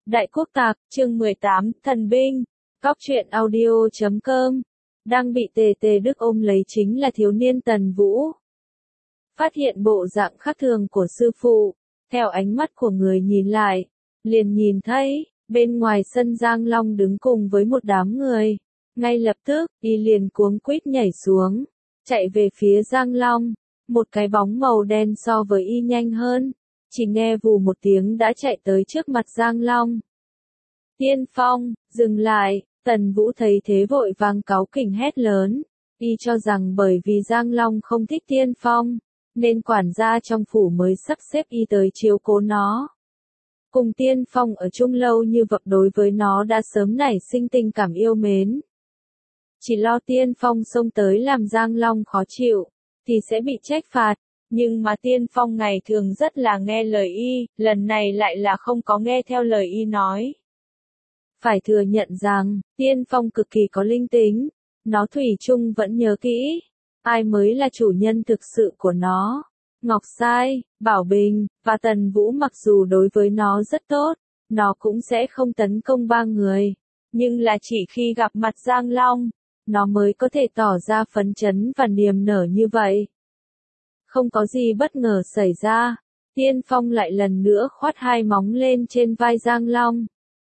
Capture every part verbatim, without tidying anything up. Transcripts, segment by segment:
Đại Quốc Tạc, chương mười tám, Thần binh. Cóc truyện audio chấm com. Đang bị Tề Tề Đức ôm lấy chính là thiếu niên Tần Vũ. Phát hiện bộ dạng khác thường của sư phụ, theo ánh mắt của người nhìn lại, liền nhìn thấy, bên ngoài sân Giang Long đứng cùng với một đám người. Ngay lập tức, y liền cuống quýt nhảy xuống, chạy về phía Giang Long. Một cái bóng màu đen so với y nhanh hơn, chỉ nghe vù một tiếng đã chạy tới trước mặt Giang Long. Tiên Phong, dừng lại, Tần Vũ thấy thế vội vàng cáu kỉnh hét lớn, y cho rằng bởi vì Giang Long không thích Tiên Phong, nên quản gia trong phủ mới sắp xếp y tới chiếu cố nó. Cùng Tiên Phong ở chung lâu như vậy đối với nó đã sớm nảy sinh tình cảm yêu mến. Chỉ lo Tiên Phong xông tới làm Giang Long khó chịu, thì sẽ bị trách phạt, nhưng mà Tiên Phong ngày thường rất là nghe lời y, lần này lại là không có nghe theo lời y nói. Phải thừa nhận rằng, Tiên Phong cực kỳ có linh tính, nó thủy chung vẫn nhớ kỹ, ai mới là chủ nhân thực sự của nó. Ngọc Sai, Bảo Bình, và Tần Vũ mặc dù đối với nó rất tốt, nó cũng sẽ không tấn công ba người, nhưng là chỉ khi gặp mặt Giang Long, nó mới có thể tỏ ra phấn chấn và niềm nở như vậy. Không có gì bất ngờ xảy ra, Tiên Phong lại lần nữa khoát hai móng lên trên vai Giang Long.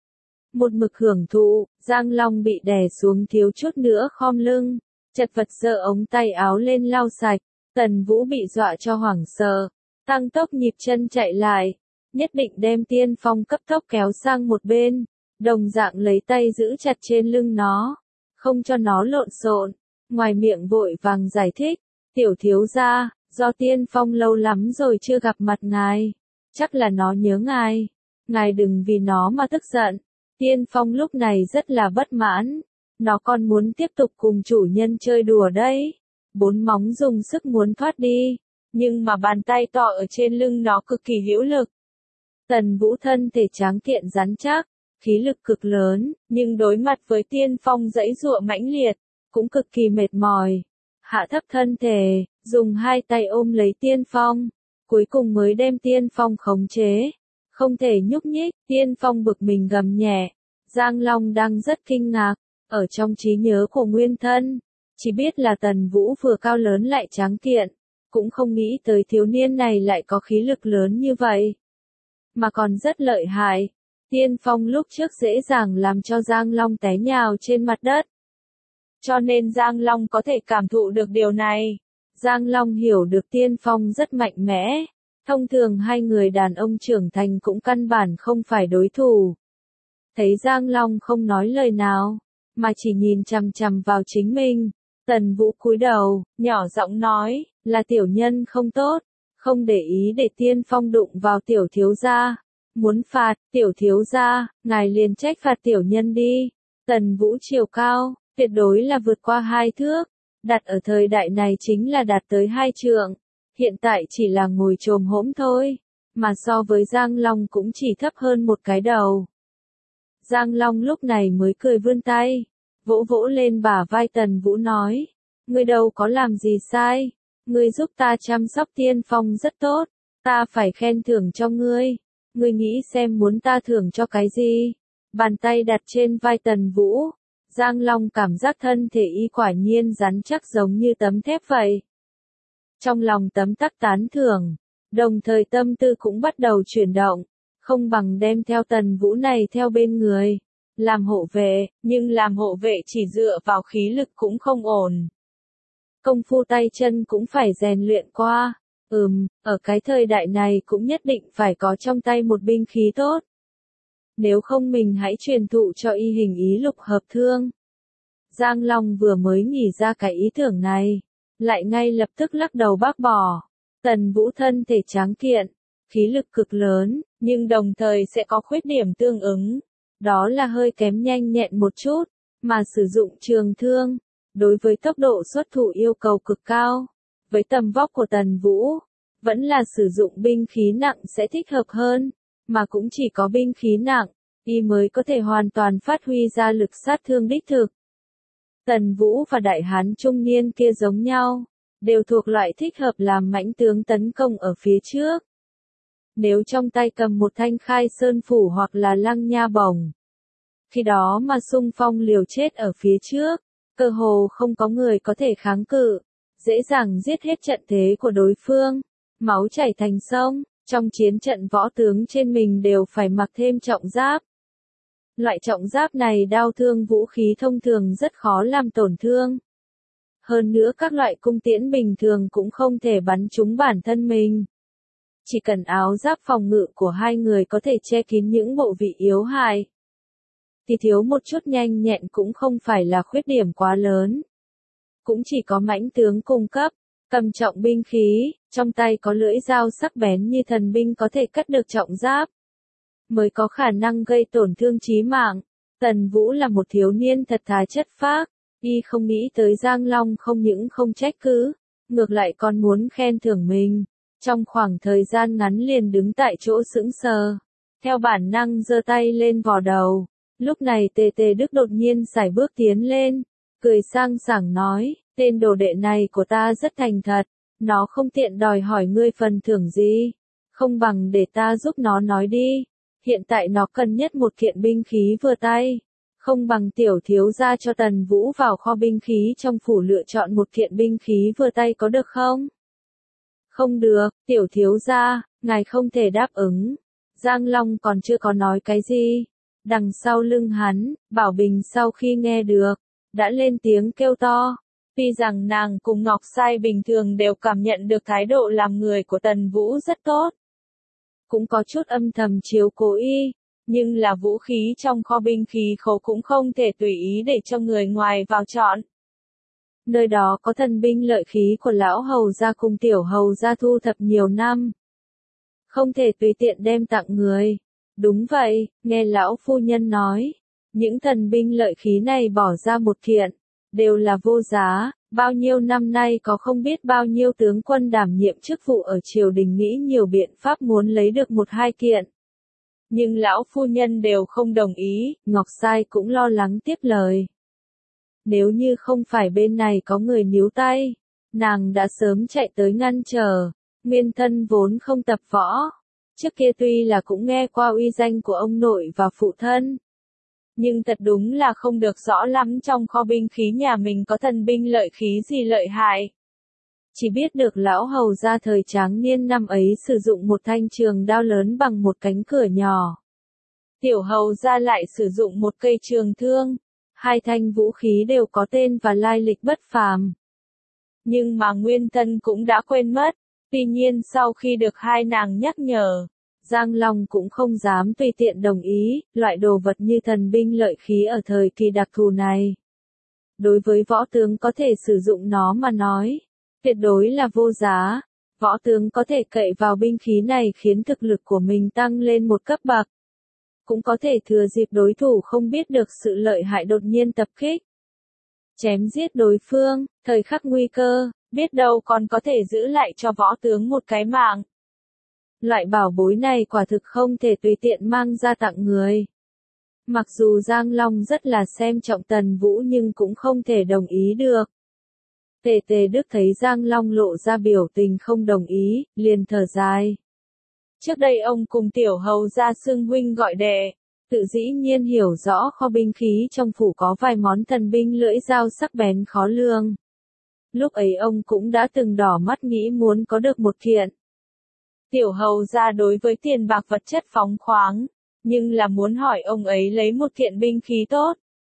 Một mực hưởng thụ, Giang Long bị đè xuống thiếu chút nữa khom lưng, chật vật giơ ống tay áo lên lau sạch. Tần Vũ bị dọa cho hoảng sợ, tăng tốc nhịp chân chạy lại, nhất định đem Tiên Phong cấp tốc kéo sang một bên, đồng dạng lấy tay giữ chặt trên lưng nó, không cho nó lộn xộn, ngoài miệng vội vàng giải thích, tiểu thiếu gia, do Tiên Phong lâu lắm rồi chưa gặp mặt ngài, chắc là nó nhớ ngài, ngài đừng vì nó mà tức giận. Tiên Phong lúc này rất là bất mãn, nó còn muốn tiếp tục cùng chủ nhân chơi đùa đấy. Bốn móng dùng sức muốn thoát đi, nhưng mà bàn tay to ở trên lưng nó cực kỳ hữu lực. Tần Vũ thân thể tráng kiện rắn chắc, khí lực cực lớn, nhưng đối mặt với Tiên Phong giãy giụa mãnh liệt, cũng cực kỳ mệt mỏi. Hạ thấp thân thể, dùng hai tay ôm lấy Tiên Phong, cuối cùng mới đem Tiên Phong khống chế. Không thể nhúc nhích, Tiên Phong bực mình gầm nhẹ. Giang Long đang rất kinh ngạc, ở trong trí nhớ của nguyên thân. Chỉ biết là Tần Vũ vừa cao lớn lại tráng kiện, cũng không nghĩ tới thiếu niên này lại có khí lực lớn như vậy. Mà còn rất lợi hại, Tiên Phong lúc trước dễ dàng làm cho Giang Long té nhào trên mặt đất. Cho nên Giang Long có thể cảm thụ được điều này. Giang Long hiểu được Tiên Phong rất mạnh mẽ, thông thường hai người đàn ông trưởng thành cũng căn bản không phải đối thủ. Thấy Giang Long không nói lời nào, mà chỉ nhìn chằm chằm vào chính mình. Tần Vũ cúi đầu, nhỏ giọng nói, là tiểu nhân không tốt, không để ý để Tiên Phong đụng vào tiểu thiếu gia. Muốn phạt, tiểu thiếu gia, ngài liền trách phạt tiểu nhân đi. Tần Vũ chiều cao, tuyệt đối là vượt qua hai thước, đặt ở thời đại này chính là đạt tới hai trượng. Hiện tại chỉ là ngồi chồm hỗn thôi, mà so với Giang Long cũng chỉ thấp hơn một cái đầu. Giang Long lúc này mới cười vươn tay, vỗ vỗ lên bả vai Tần Vũ nói, ngươi đâu có làm gì sai, ngươi giúp ta chăm sóc Tiên Phong rất tốt, ta phải khen thưởng cho ngươi, ngươi nghĩ xem muốn ta thưởng cho cái gì. Bàn tay đặt trên vai Tần Vũ, Giang Long cảm giác thân thể y quả nhiên rắn chắc giống như tấm thép vậy. Trong lòng tấm tắc tán thưởng, đồng thời tâm tư cũng bắt đầu chuyển động, không bằng đem theo Tần Vũ này theo bên người. Làm hộ vệ, nhưng làm hộ vệ chỉ dựa vào khí lực cũng không ổn. Công phu tay chân cũng phải rèn luyện qua. Ừm, ở cái thời đại này cũng nhất định phải có trong tay một binh khí tốt. Nếu không mình hãy truyền thụ cho y hình ý lục hợp thương. Giang Long vừa mới nghĩ ra cái ý tưởng này, lại ngay lập tức lắc đầu bác bỏ. Tần Vũ thân thể tráng kiện, khí lực cực lớn, nhưng đồng thời sẽ có khuyết điểm tương ứng. Đó là hơi kém nhanh nhẹn một chút, mà sử dụng trường thương, đối với tốc độ xuất thủ yêu cầu cực cao. Với tầm vóc của Tần Vũ, vẫn là sử dụng binh khí nặng sẽ thích hợp hơn, mà cũng chỉ có binh khí nặng, y mới có thể hoàn toàn phát huy ra lực sát thương đích thực. Tần Vũ và đại hán trung niên kia giống nhau, đều thuộc loại thích hợp làm mãnh tướng tấn công ở phía trước. Nếu trong tay cầm một thanh khai sơn phủ hoặc là lăng nha bổng, khi đó mà xung phong liều chết ở phía trước, cơ hồ không có người có thể kháng cự, dễ dàng giết hết trận thế của đối phương, máu chảy thành sông, trong chiến trận võ tướng trên mình đều phải mặc thêm trọng giáp. Loại trọng giáp này đao thương vũ khí thông thường rất khó làm tổn thương. Hơn nữa các loại cung tiễn bình thường cũng không thể bắn trúng bản thân mình. Chỉ cần áo giáp phòng ngự của hai người có thể che kín những bộ vị yếu hại, thì thiếu một chút nhanh nhẹn cũng không phải là khuyết điểm quá lớn. Cũng chỉ có mãnh tướng cung cấp, cầm trọng binh khí, trong tay có lưỡi dao sắc bén như thần binh có thể cắt được trọng giáp, mới có khả năng gây tổn thương chí mạng. Tần Vũ là một thiếu niên thật thà chất phác, y không nghĩ tới Giang Long không những không trách cứ, ngược lại còn muốn khen thưởng mình. Trong khoảng thời gian ngắn liền đứng tại chỗ sững sờ, theo bản năng giơ tay lên vò đầu. Lúc này Tề Tề Đức đột nhiên sải bước tiến lên, cười sang sảng nói, tên đồ đệ này của ta rất thành thật, nó không tiện đòi hỏi ngươi phần thưởng gì, không bằng để ta giúp nó nói đi, hiện tại nó cần nhất một kiện binh khí vừa tay, không bằng tiểu thiếu gia cho Tần Vũ vào kho binh khí trong phủ lựa chọn một kiện binh khí vừa tay có được không? Không được, tiểu thiếu gia, ngài không thể đáp ứng. Giang Long còn chưa có nói cái gì. Đằng sau lưng hắn, Bảo Bình sau khi nghe được, đã lên tiếng kêu to. Tuy rằng nàng cùng Ngọc Sai bình thường đều cảm nhận được thái độ làm người của Tần Vũ rất tốt. Cũng có chút âm thầm chiếu cố y, nhưng là vũ khí trong kho binh khí khố cũng không thể tùy ý để cho người ngoài vào chọn. Nơi đó có thần binh lợi khí của lão hầu gia cùng tiểu hầu gia thu thập nhiều năm. Không thể tùy tiện đem tặng người. Đúng vậy, nghe lão phu nhân nói, những thần binh lợi khí này bỏ ra một kiện, đều là vô giá, bao nhiêu năm nay có không biết bao nhiêu tướng quân đảm nhiệm chức vụ ở triều đình nghĩ nhiều biện pháp muốn lấy được một hai kiện. Nhưng lão phu nhân đều không đồng ý, Ngọc Sai cũng lo lắng tiếp lời. Nếu như không phải bên này có người níu tay, nàng đã sớm chạy tới ngăn trở. Nguyên thân vốn không tập võ, trước kia tuy là cũng nghe qua uy danh của ông nội và phụ thân, nhưng thật đúng là không được rõ lắm trong kho binh khí nhà mình có thần binh lợi khí gì lợi hại. Chỉ biết được lão hầu gia thời tráng niên năm ấy sử dụng một thanh trường đao lớn bằng một cánh cửa nhỏ. Tiểu hầu gia lại sử dụng một cây trường thương. Hai thanh vũ khí đều có tên và lai lịch bất phàm. Nhưng mà nguyên thân cũng đã quên mất. Tuy nhiên sau khi được hai nàng nhắc nhở, Giang Long cũng không dám tùy tiện đồng ý, loại đồ vật như thần binh lợi khí ở thời kỳ đặc thù này. Đối với võ tướng có thể sử dụng nó mà nói, tuyệt đối là vô giá. Võ tướng có thể cậy vào binh khí này khiến thực lực của mình tăng lên một cấp bậc. Cũng có thể thừa dịp đối thủ không biết được sự lợi hại đột nhiên tập kích. Chém giết đối phương, thời khắc nguy cơ, biết đâu còn có thể giữ lại cho võ tướng một cái mạng. Loại bảo bối này quả thực không thể tùy tiện mang ra tặng người. Mặc dù Giang Long rất là xem trọng Tần Vũ nhưng cũng không thể đồng ý được. Tề Tề Đức thấy Giang Long lộ ra biểu tình không đồng ý, liền thở dài. Trước đây ông cùng tiểu hầu gia xưng huynh gọi đệ, tự dĩ nhiên hiểu rõ kho binh khí trong phủ có vài món thần binh lưỡi dao sắc bén khó lường. Lúc ấy ông cũng đã từng đỏ mắt nghĩ muốn có được một kiện. Tiểu hầu gia đối với tiền bạc vật chất phóng khoáng, nhưng là muốn hỏi ông ấy lấy một kiện binh khí tốt.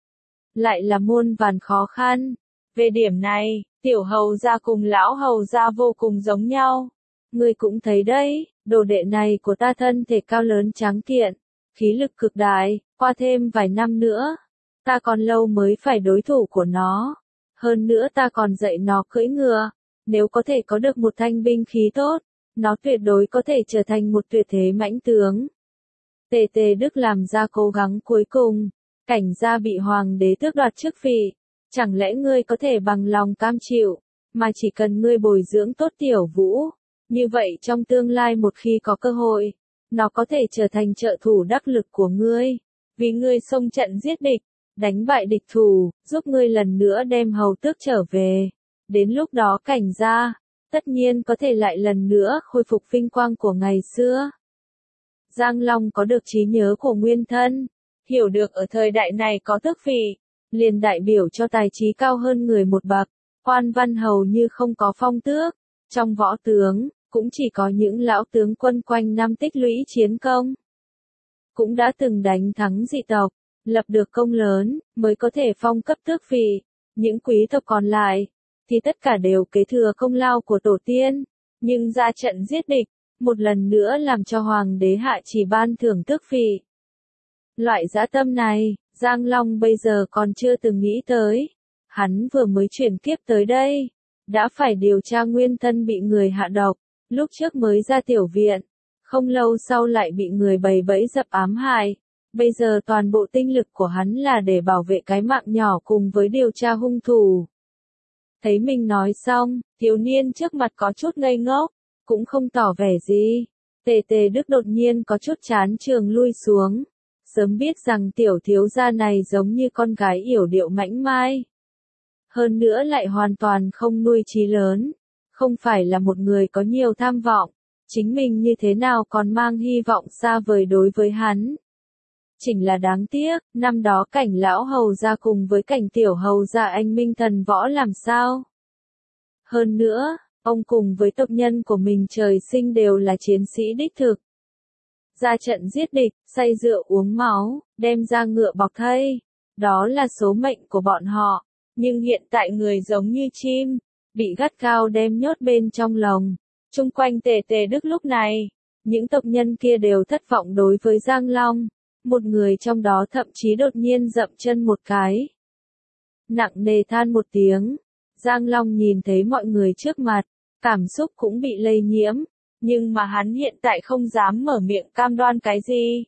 Lại là muôn vàn khó khăn. Về điểm này, tiểu hầu gia cùng lão hầu gia vô cùng giống nhau. Ngươi cũng thấy đấy, đồ đệ này của ta thân thể cao lớn tráng kiện, khí lực cực đại, qua thêm vài năm nữa, ta còn lâu mới phải đối thủ của nó. Hơn nữa ta còn dạy nó cưỡi ngựa, nếu có thể có được một thanh binh khí tốt, nó tuyệt đối có thể trở thành một tuyệt thế mãnh tướng. Tề Tề Đức làm ra cố gắng cuối cùng, cảnh gia bị hoàng đế tước đoạt chức vị, chẳng lẽ ngươi có thể bằng lòng cam chịu, mà chỉ cần ngươi bồi dưỡng tốt tiểu Vũ, như vậy trong tương lai một khi có cơ hội, nó có thể trở thành trợ thủ đắc lực của ngươi, vì ngươi xông trận giết địch, đánh bại địch thủ, giúp ngươi lần nữa đem hầu tước trở về. Đến lúc đó cảnh gia, tất nhiên có thể lại lần nữa khôi phục vinh quang của ngày xưa. Giang Long có được trí nhớ của nguyên thân, hiểu được ở thời đại này có tước vị, liền đại biểu cho tài trí cao hơn người một bậc, quan văn hầu như không có phong tước, trong võ tướng, cũng chỉ có những lão tướng quân quanh năm tích lũy chiến công. Cũng đã từng đánh thắng dị tộc, lập được công lớn, mới có thể phong cấp tước vị, những quý tộc còn lại, thì tất cả đều kế thừa công lao của tổ tiên, nhưng ra trận giết địch, một lần nữa làm cho hoàng đế hạ chỉ ban thưởng tước vị. Loại dã tâm này, Giang Long bây giờ còn chưa từng nghĩ tới. Hắn vừa mới chuyển kiếp tới đây, đã phải điều tra nguyên thân bị người hạ độc, lúc trước mới ra tiểu viện, không lâu sau lại bị người bày bẫy dập ám hại. Bây giờ toàn bộ tinh lực của hắn là để bảo vệ cái mạng nhỏ cùng với điều tra hung thủ. Thấy mình nói xong, thiếu niên trước mặt có chút ngây ngốc, cũng không tỏ vẻ gì. Tề Tề Đức đột nhiên có chút chán trường lui xuống. Sớm biết rằng tiểu thiếu gia này giống như con gái yểu điệu mảnh mai. Hơn nữa lại hoàn toàn không nuôi trí lớn. Không phải là một người có nhiều tham vọng. Chính mình như thế nào còn mang hy vọng xa vời đối với hắn. Chỉnh là đáng tiếc, năm đó cảnh lão hầu gia cùng với cảnh tiểu hầu gia anh minh thần võ làm sao. Hơn nữa, ông cùng với tộc nhân của mình trời sinh đều là chiến sĩ đích thực. Ra trận giết địch, say rượu uống máu, đem ra ngựa bọc thây. Đó là số mệnh của bọn họ. Nhưng hiện tại người giống như chim, bị gắt gao đem nhốt bên trong lồng. Chung quanh Tề Tề Đức lúc này, những tộc nhân kia đều thất vọng đối với Giang Long. Một người trong đó thậm chí đột nhiên dậm chân một cái. Nặng nề than một tiếng. Giang Long nhìn thấy mọi người trước mặt, cảm xúc cũng bị lây nhiễm. Nhưng mà hắn hiện tại không dám mở miệng cam đoan cái gì.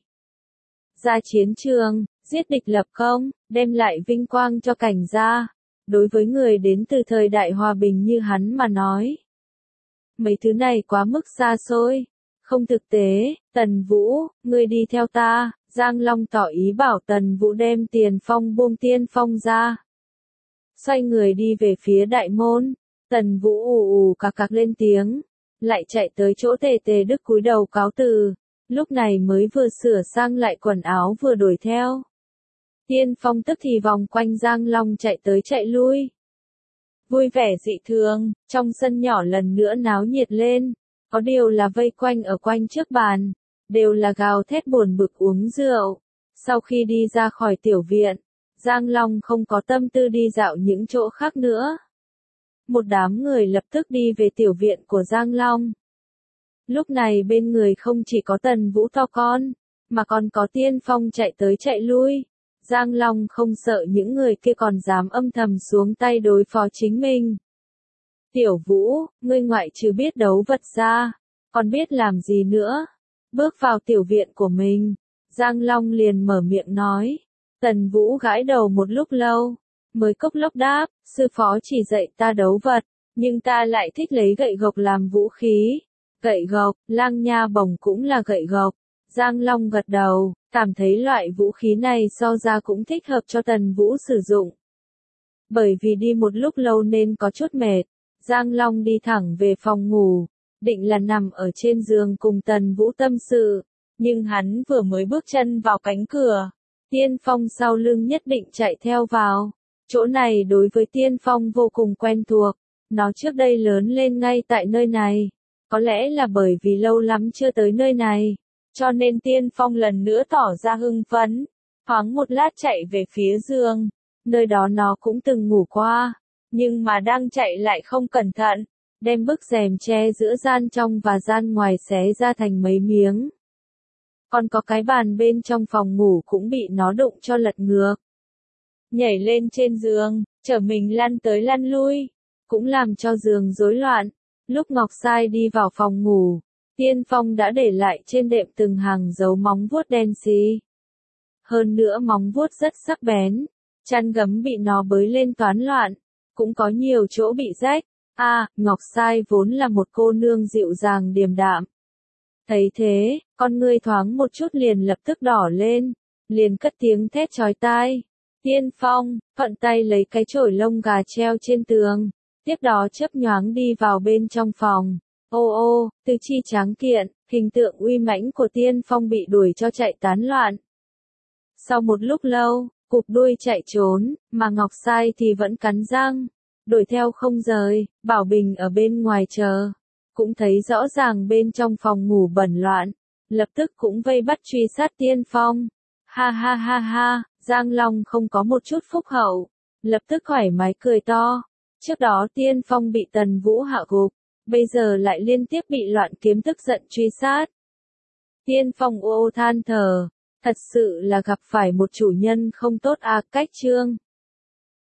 Ra chiến trường, giết địch lập công, đem lại vinh quang cho cảnh gia. Đối với người đến từ thời đại hòa bình như hắn mà nói. Mấy thứ này quá mức xa xôi, không thực tế. Tần Vũ, ngươi đi theo ta. Giang Long tỏ ý bảo Tần Vũ đem tiền phong buông tiên phong ra. Xoay người đi về phía đại môn. Tần Vũ ù ù cạc cạc lên tiếng. Lại chạy tới chỗ Tề Tề Đức cúi đầu cáo từ. Lúc này mới vừa sửa sang lại quần áo vừa đuổi theo. Tiên phong tức thì vòng quanh Giang Long chạy tới chạy lui. Vui vẻ dị thường, trong sân nhỏ lần nữa náo nhiệt lên. Có điều là vây quanh ở quanh trước bàn. Đều là gào thét buồn bực uống rượu. Sau khi đi ra khỏi tiểu viện, Giang Long không có tâm tư đi dạo những chỗ khác nữa. Một đám người lập tức đi về tiểu viện của Giang Long. Lúc này bên người không chỉ có Tần Vũ to con, mà còn có Tiên Phong chạy tới chạy lui. Giang Long không sợ những người kia còn dám âm thầm xuống tay đối phó chính mình. Tiểu Vũ, ngươi ngoại trừ biết đấu vật ra, còn biết làm gì nữa? Bước vào tiểu viện của mình, Giang Long liền mở miệng nói. Tần Vũ gãi đầu một lúc lâu, mới cốc lốc đáp, sư phó chỉ dạy ta đấu vật, nhưng ta lại thích lấy gậy gộc làm vũ khí. Gậy gộc, lang nha bổng cũng là gậy gộc. Giang Long gật đầu, cảm thấy loại vũ khí này so ra cũng thích hợp cho Tần Vũ sử dụng. Bởi vì đi một lúc lâu nên có chút mệt, Giang Long đi thẳng về phòng ngủ, định là nằm ở trên giường cùng Tần Vũ tâm sự, nhưng hắn vừa mới bước chân vào cánh cửa, Tiên Phong sau lưng nhất định chạy theo vào. Chỗ này đối với Tiên Phong vô cùng quen thuộc, nó trước đây lớn lên ngay tại nơi này, có lẽ là bởi vì lâu lắm chưa tới nơi này, cho nên Tiên Phong lần nữa tỏ ra hưng phấn, thoáng một lát chạy về phía giường, nơi đó nó cũng từng ngủ qua, nhưng mà đang chạy lại không cẩn thận, đem bức rèm che giữa gian trong và gian ngoài xé ra thành mấy miếng. Còn có cái bàn bên trong phòng ngủ cũng bị nó đụng cho lật ngược. Nhảy lên trên giường, chở mình lăn tới lăn lui, cũng làm cho giường rối loạn. Lúc Ngọc Sai đi vào phòng ngủ, Tiên Phong đã để lại trên đệm từng hàng dấu móng vuốt đen xì. Hơn nữa móng vuốt rất sắc bén, chăn gấm bị nó bới lên toán loạn, cũng có nhiều chỗ bị rách. A, à, Ngọc Sai vốn là một cô nương dịu dàng điềm đạm. Thấy thế, con ngươi thoáng một chút liền lập tức đỏ lên, liền cất tiếng thét chói tai. Tiên Phong, thuận tay lấy cái chổi lông gà treo trên tường, tiếp đó chớp nhoáng đi vào bên trong phòng, Ô ô, tư chi tráng kiện, hình tượng uy mãnh của Tiên Phong bị đuổi cho chạy tán loạn. Sau một lúc lâu, cụp đuôi chạy trốn, mà Ngọc Sai thì vẫn cắn răng, đuổi theo không rời. Bảo Bình ở bên ngoài chờ, cũng thấy rõ ràng bên trong phòng ngủ bẩn loạn, lập tức cũng vây bắt truy sát Tiên Phong. Ha ha ha ha, Giang Long không có một chút phúc hậu, lập tức thoải mái cười to. Trước đó Tiên Phong bị Tần Vũ hạ gục, bây giờ lại liên tiếp bị Loạn Kiếm tức giận truy sát. Tiên Phong ô ô than thở, thật sự là gặp phải một chủ nhân không tốt à. Cách chương